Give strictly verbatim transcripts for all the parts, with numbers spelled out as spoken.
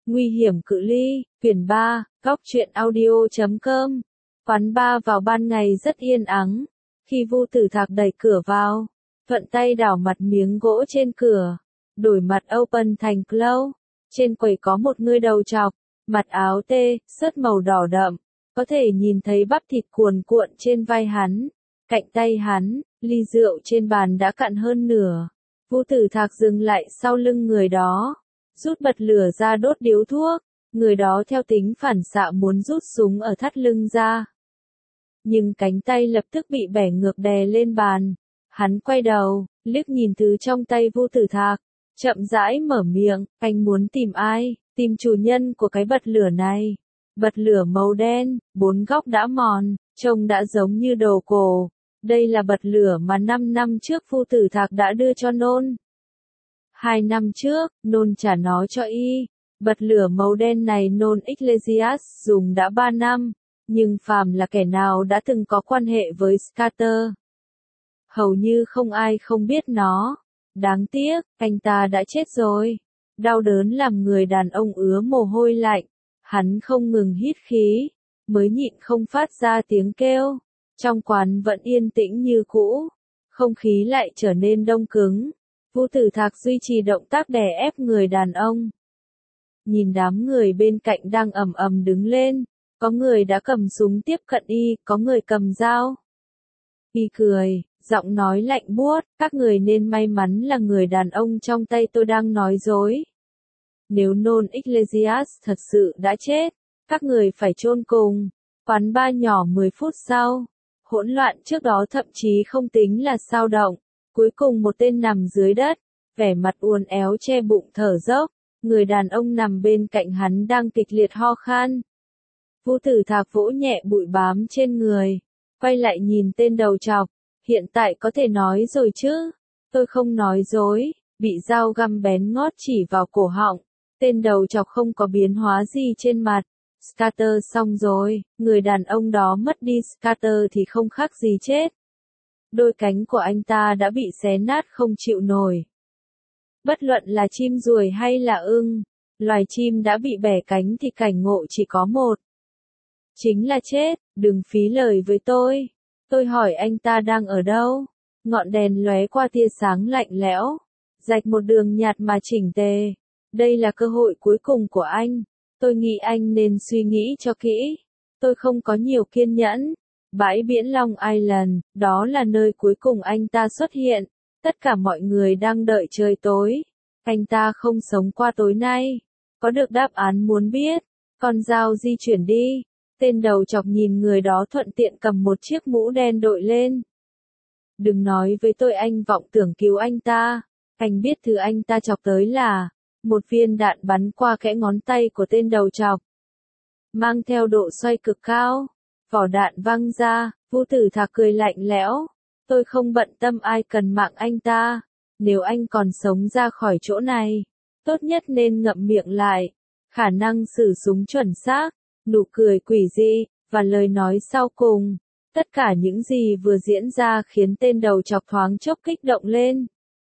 Nguy hiểm cự ly, quyển ba, góc truyện audio chấm com. Quán ba vào ban ngày rất yên ắng. Khi Vu Tử Thạc đẩy cửa vào, thuận tay đảo mặt miếng gỗ trên cửa, đổi mặt open thành close. Trên quầy có một người đầu trọc, mặc áo tê, sớt màu đỏ đậm, có thể nhìn thấy bắp thịt cuồn cuộn trên vai hắn. Cạnh tay hắn, ly rượu trên bàn đã cạn hơn nửa. Vu Tử Thạc dừng lại sau lưng người đó, rút bật lửa ra đốt điếu thuốc. Người đó theo tính phản xạ muốn rút súng ở thắt lưng ra. Nhưng cánh tay lập tức bị bẻ ngược đè lên bàn. Hắn quay đầu, liếc nhìn thứ trong tay Vu Tử Thạc, chậm rãi mở miệng, anh muốn tìm ai? Tìm chủ nhân của cái bật lửa này. Bật lửa màu đen, bốn góc đã mòn, trông đã giống như đồ cổ. Đây là bật lửa mà năm năm trước Vu Tử Thạc đã đưa cho Nôn. Hai năm trước, Nôn trả nó cho y. Bật lửa màu đen này Nôn Iglesias dùng đã ba năm, nhưng phàm là kẻ nào đã từng có quan hệ với Scatter, hầu như không ai không biết nó. Đáng tiếc, anh ta đã chết rồi. Đau đớn làm người đàn ông ứa mồ hôi lạnh. Hắn không ngừng hít khí, mới nhịn không phát ra tiếng kêu. Trong quán vẫn yên tĩnh như cũ, không khí lại trở nên đông cứng. Vu Tử Thạc duy trì động tác đè ép người đàn ông. Nhìn đám người bên cạnh đang ầm ầm đứng lên, có người đã cầm súng tiếp cận y, có người cầm dao. Y cười, giọng nói lạnh buốt, các người nên may mắn là người đàn ông trong tay tôi đang nói dối. Nếu Nôn Iglesias thật sự đã chết, các người phải chôn cùng. Quán ba nhỏ mười phút sau, hỗn loạn trước đó thậm chí không tính là sao động. Cuối cùng một tên nằm dưới đất, vẻ mặt uốn éo che bụng thở dốc. Người đàn ông nằm bên cạnh hắn đang kịch liệt ho khan. Vu Tử Thạc vỗ nhẹ bụi bám trên người, quay lại nhìn tên đầu trọc. Hiện tại có thể nói rồi chứ? Tôi không nói dối. Bị dao găm bén ngót chỉ vào cổ họng. Tên đầu trọc không có biến hóa gì trên mặt. Scatter xong rồi, người đàn ông đó mất đi Scatter thì không khác gì chết. Đôi cánh của anh ta đã bị xé nát không chịu nổi. Bất luận là chim ruồi hay là ưng, loài chim đã bị bẻ cánh thì cảnh ngộ chỉ có một. Chính là chết, đừng phí lời với tôi. Tôi hỏi anh ta đang ở đâu? Ngọn đèn lóe qua tia sáng lạnh lẽo, rạch một đường nhạt mà chỉnh tề. Đây là cơ hội cuối cùng của anh. Tôi nghĩ anh nên suy nghĩ cho kỹ. Tôi không có nhiều kiên nhẫn. Bãi biển Long Island, đó là nơi cuối cùng anh ta xuất hiện. Tất cả mọi người đang đợi trời tối. Anh ta không sống qua tối nay. Có được đáp án muốn biết. Con dao di chuyển đi. Tên đầu chọc nhìn người đó thuận tiện cầm một chiếc mũ đen đội lên. Đừng nói với tôi anh vọng tưởng cứu anh ta. Anh biết thứ anh ta chọc tới là một viên đạn bắn qua kẽ ngón tay của tên đầu chọc, mang theo độ xoay cực cao. Vỏ đạn văng ra. Vu Tử Thạc cười lạnh lẽo. Tôi không bận tâm ai cần mạng anh ta. Nếu anh còn sống ra khỏi chỗ này, tốt nhất nên ngậm miệng lại. Khả năng sử súng chuẩn xác, nụ cười quỷ dị, và lời nói sau cùng. Tất cả những gì vừa diễn ra khiến tên đầu chọc thoáng chốc kích động lên.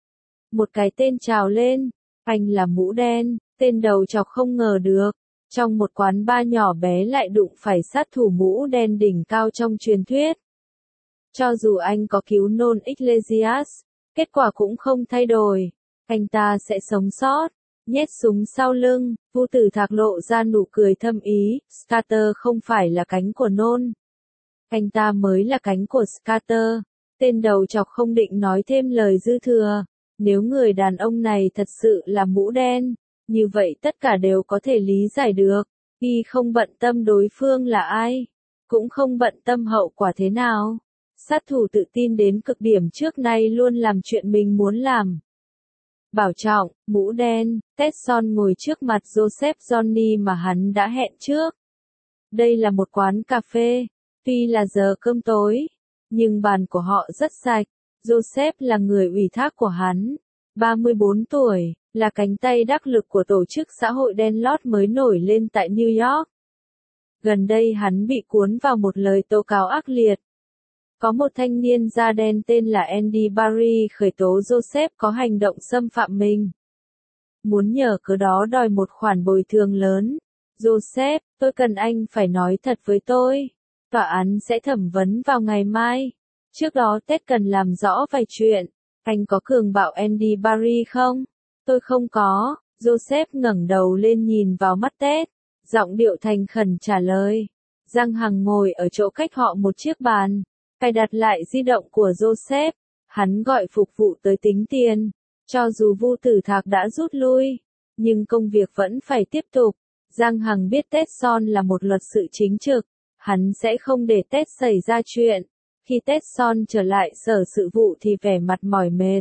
Một cái tên trào lên. Anh là mũ đen. Tên đầu chọc không ngờ được. Trong một quán bar nhỏ bé lại đụng phải sát thủ mũ đen đỉnh cao trong truyền thuyết. Cho dù anh có cứu Nôn Iglesias, kết quả cũng không thay đổi. Anh ta sẽ sống sót. Nhét súng sau lưng, Vu Tử Thạc lộ ra nụ cười thâm ý. Scatter không phải là cánh của Nôn. Anh ta mới là cánh của Scatter. Tên đầu chọc không định nói thêm lời dư thừa. Nếu người đàn ông này thật sự là mũ đen, như vậy tất cả đều có thể lý giải được. Y không bận tâm đối phương là ai, cũng không bận tâm hậu quả thế nào. Sát thủ tự tin đến cực điểm trước nay luôn làm chuyện mình muốn làm. Bảo trọng, mũ đen. Tesson ngồi trước mặt Joseph Johnny mà hắn đã hẹn trước. Đây là một quán cà phê. Tuy là giờ cơm tối, nhưng bàn của họ rất sạch. Joseph là người ủy thác của hắn. ba mươi bốn tuổi, là cánh tay đắc lực của tổ chức xã hội đen lót mới nổi lên tại New York. Gần đây hắn bị cuốn vào một lời tố cáo ác liệt. Có một thanh niên da đen tên là Andy Barry khởi tố Joseph có hành động xâm phạm mình. muốn nhờ cớ đó đòi một khoản bồi thường lớn. Joseph, tôi cần anh phải nói thật với tôi. Tòa án sẽ thẩm vấn vào ngày mai. Trước đó Ted cần làm rõ vài chuyện. Anh có cường bạo Andy Barry không? Tôi không có. Joseph ngẩng đầu lên nhìn vào mắt Ted. Giọng điệu thành khẩn trả lời. Giang Hằng ngồi ở chỗ cách họ một chiếc bàn. Cài đặt lại di động của Joseph. Hắn gọi phục vụ tới tính tiền. Cho dù Vu Tử Thạc đã rút lui, nhưng công việc vẫn phải tiếp tục. Giang Hằng biết Ted Son là một luật sự chính trực. Hắn sẽ không để Ted xảy ra chuyện. Khi Ted Son trở lại sở sự vụ thì vẻ mặt mỏi mệt.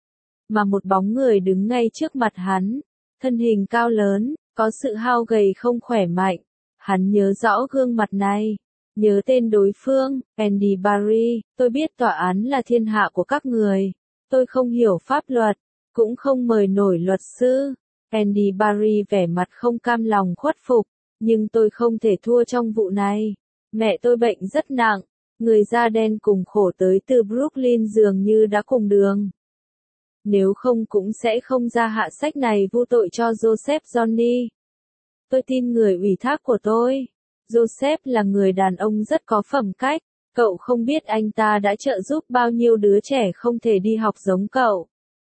Mà một bóng người đứng ngay trước mặt hắn. Thân hình cao lớn, có sự hao gầy không khỏe mạnh. Hắn nhớ rõ gương mặt này. Nhớ tên đối phương, Andy Barry. Tôi biết tòa án là thiên hạ của các người. Tôi không hiểu pháp luật, cũng không mời nổi luật sư. Andy Barry vẻ mặt không cam lòng khuất phục. Nhưng tôi không thể thua trong vụ này. Mẹ tôi bệnh rất nặng. Người da đen cùng khổ tới từ Brooklyn dường như đã cùng đường. Nếu không cũng sẽ không ra hạ sách này vu tội cho Joseph Johnny. Tôi tin người ủy thác của tôi. Joseph là người đàn ông rất có phẩm cách. Cậu không biết anh ta đã trợ giúp bao nhiêu đứa trẻ không thể đi học giống cậu.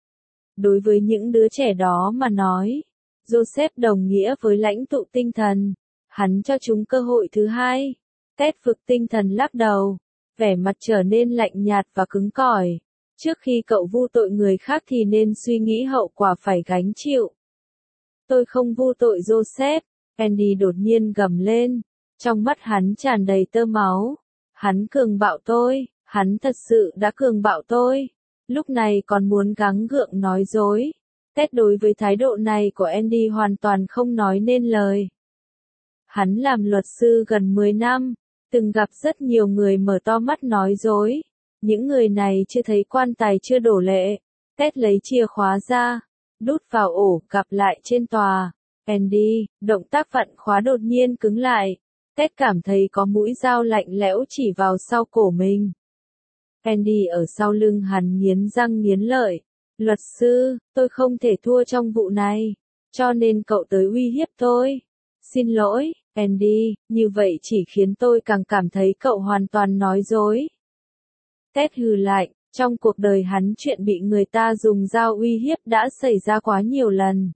Đối với những đứa trẻ đó mà nói, Joseph đồng nghĩa với lãnh tụ tinh thần. Hắn cho chúng cơ hội thứ hai. Ted vực tinh thần lắc đầu. Vẻ mặt trở nên lạnh nhạt và cứng cỏi. Trước khi cậu vu tội người khác thì nên suy nghĩ hậu quả phải gánh chịu. Tôi không vu tội Joseph. Andy đột nhiên gầm lên. Trong mắt hắn tràn đầy tơ máu. Hắn cường bạo tôi. Hắn thật sự đã cường bạo tôi. Lúc này còn muốn gắng gượng nói dối. Ted đối với thái độ này của Andy hoàn toàn không nói nên lời. Hắn làm luật sư gần mười năm. Từng gặp rất nhiều người mở to mắt nói dối. Những người này chưa thấy quan tài chưa đổ lệ. Ted lấy chìa khóa ra. Đút vào ổ, gặp lại trên tòa. Andy, động tác vặn khóa đột nhiên cứng lại. Ted cảm thấy có mũi dao lạnh lẽo chỉ vào sau cổ mình. Andy ở sau lưng hắn nghiến răng nghiến lợi. Luật sư, tôi không thể thua trong vụ này. Cho nên cậu tới uy hiếp tôi. Xin lỗi, Andy, như vậy chỉ khiến tôi càng cảm thấy cậu hoàn toàn nói dối. Ted hừ lạnh, trong cuộc đời hắn chuyện bị người ta dùng dao uy hiếp đã xảy ra quá nhiều lần.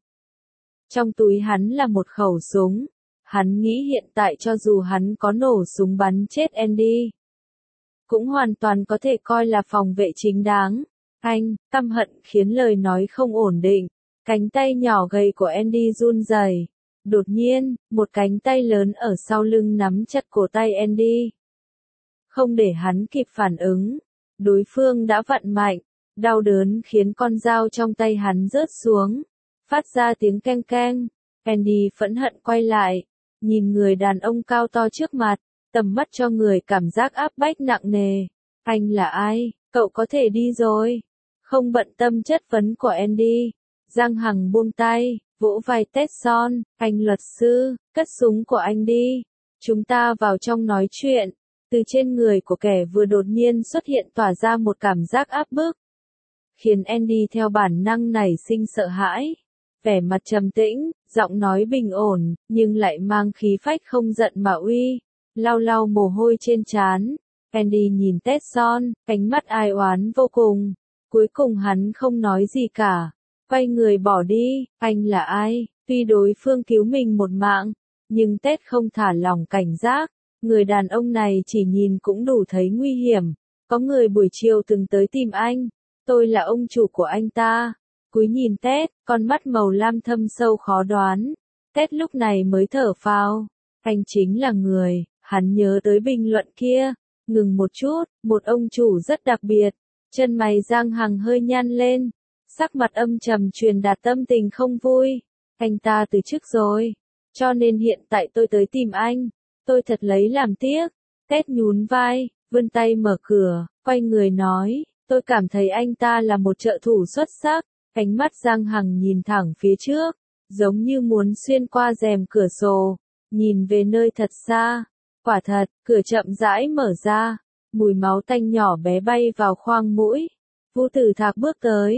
Trong túi hắn là một khẩu súng. Hắn nghĩ hiện tại cho dù hắn có nổ súng bắn chết Andy, cũng hoàn toàn có thể coi là phòng vệ chính đáng. Anh, căm hận khiến lời nói không ổn định. Cánh tay nhỏ gầy của Andy run rẩy. Đột nhiên, một cánh tay lớn ở sau lưng nắm chặt cổ tay Andy. Không để hắn kịp phản ứng, đối phương đã vặn mạnh. Đau đớn khiến con dao trong tay hắn rớt xuống, phát ra tiếng keng keng. Andy phẫn hận quay lại, nhìn người đàn ông cao to trước mặt, tầm mắt cho người cảm giác áp bách nặng nề. Anh là ai? Cậu có thể đi rồi. Không bận tâm chất vấn của Andy. Giang Hằng buông tay, vỗ vai Ted Son. Anh luật sư, cất súng của anh đi. Chúng ta vào trong nói chuyện. Từ trên người của kẻ vừa đột nhiên xuất hiện tỏa ra một cảm giác áp bức, khiến Andy theo bản năng nảy sinh sợ hãi. Vẻ mặt trầm tĩnh, giọng nói bình ổn, nhưng lại mang khí phách không giận mà uy. Lau lau mồ hôi trên trán. Andy nhìn Ted Son, ánh mắt ai oán vô cùng. Cuối cùng hắn không nói gì cả. Quay người bỏ đi. Anh là ai? Tuy đối phương cứu mình một mạng, nhưng Ted không thả lỏng cảnh giác. Người đàn ông này chỉ nhìn cũng đủ thấy nguy hiểm. Có người buổi chiều từng tới tìm anh. Tôi là ông chủ của anh ta. Cúi nhìn Ted, con mắt màu lam thâm sâu khó đoán. Ted lúc này mới thở phào. Anh chính là người. Hắn nhớ tới bình luận kia. Ngừng một chút, một ông chủ rất đặc biệt. Chân mày Giang Hằng hơi nhăn lên. Sắc mặt âm trầm truyền đạt tâm tình không vui. Anh ta từ chức rồi. Cho nên hiện tại tôi tới tìm anh. Tôi thật lấy làm tiếc. Ted nhún vai, vươn tay mở cửa, quay người nói. Tôi cảm thấy anh ta là một trợ thủ xuất sắc. Ánh mắt Giang Hằng nhìn thẳng phía trước, giống như muốn xuyên qua rèm cửa sổ, nhìn về nơi thật xa. Quả thật, cửa chậm rãi mở ra, mùi máu tanh nhỏ bé bay vào khoang mũi. Vu Tử Thạc bước tới,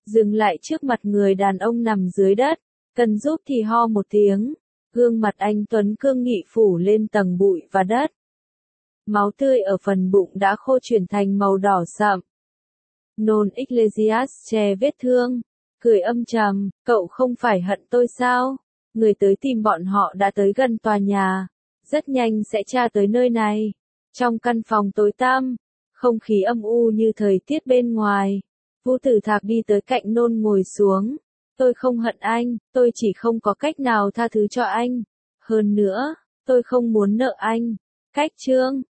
dừng lại trước mặt người đàn ông nằm dưới đất, cần giúp thì ho một tiếng, gương mặt anh Tuấn cương nghị phủ lên tầng bụi và đất. Máu tươi ở phần bụng đã khô chuyển thành màu đỏ sậm. Nôn Iglesias che vết thương, cười âm trầm, cậu không phải hận tôi sao? Người tới tìm bọn họ đã tới gần tòa nhà, rất nhanh sẽ tra tới nơi này. Trong căn phòng tối tăm, không khí âm u như thời tiết bên ngoài. Vũ Tử Thạc đi tới cạnh Nôn ngồi xuống. Tôi không hận anh, tôi chỉ không có cách nào tha thứ cho anh. Hơn nữa, tôi không muốn nợ anh. Cách chương